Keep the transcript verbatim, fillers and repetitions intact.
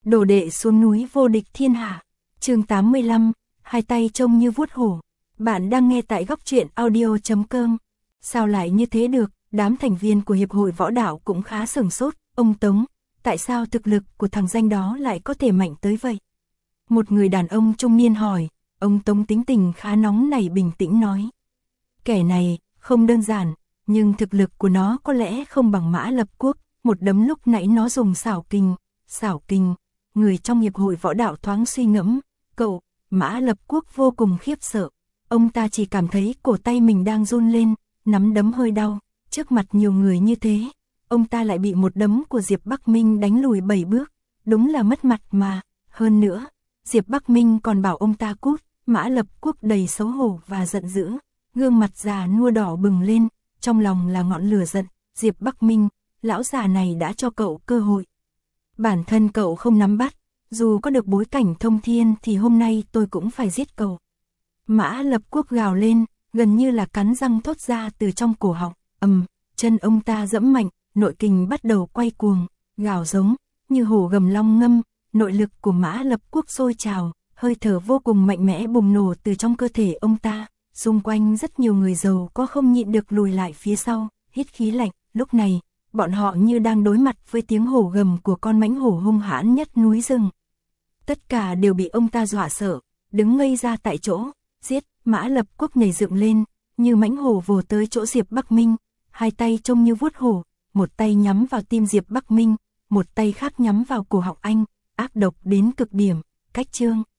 Đồ đệ xuống núi vô địch thiên hạ. Chương tám mươi lăm, hai tay trông như vuốt hổ. Bạn đang nghe tại góc truyện audio chấm com. Sao lại như thế được? Đám thành viên của hiệp hội võ đạo cũng khá sửng sốt. Ông Tống, tại sao thực lực của thằng danh đó lại có thể mạnh tới vậy? Một người đàn ông trung niên hỏi. Ông Tống tính tình khá nóng nảy bình tĩnh nói. Kẻ này không đơn giản, nhưng thực lực của nó có lẽ không bằng Mã Lập Quốc. Một đấm lúc nãy nó dùng xảo kình. Xảo kình. Người trong hiệp hội võ đạo thoáng suy ngẫm. Cậu, Mã Lập Quốc vô cùng khiếp sợ. Ông ta chỉ cảm thấy cổ tay mình đang run lên, nắm đấm hơi đau. Trước mặt nhiều người như thế, ông ta lại bị một đấm của Diệp Bắc Minh đánh lùi bảy bước. Đúng là mất mặt mà. Hơn nữa, Diệp Bắc Minh còn bảo ông ta cút. Mã Lập Quốc đầy xấu hổ và giận dữ, gương mặt già nua đỏ bừng lên, trong lòng là ngọn lửa giận. Diệp Bắc Minh, lão già này đã cho cậu cơ hội. Bản thân cậu không nắm bắt, dù có được bối cảnh thông thiên thì hôm nay tôi cũng phải giết cậu. Mã Lập Quốc gào lên, gần như là cắn răng thốt ra từ trong cổ họng. Ầm, chân ông ta giẫm mạnh, nội kình bắt đầu quay cuồng, gào giống như hổ gầm long ngâm. Nội lực của Mã Lập Quốc sôi trào, hơi thở vô cùng mạnh mẽ bùng nổ từ trong cơ thể ông ta. Xung quanh rất nhiều người giàu có không nhịn được lùi lại phía sau, hít khí lạnh. Lúc này, bọn họ như đang đối mặt với tiếng hổ gầm của con mãnh hổ hung hãn nhất núi rừng. Tất cả đều bị ông ta dọa sợ, đứng ngây ra tại chỗ. Giết! Mã Lập Quốc nhảy dựng lên, như mãnh hổ vồ tới chỗ Diệp Bắc Minh, hai tay trông như vuốt hổ, một tay nhắm vào tim Diệp Bắc Minh, một tay khác nhắm vào cổ họng anh, ác độc đến cực điểm. Cách chương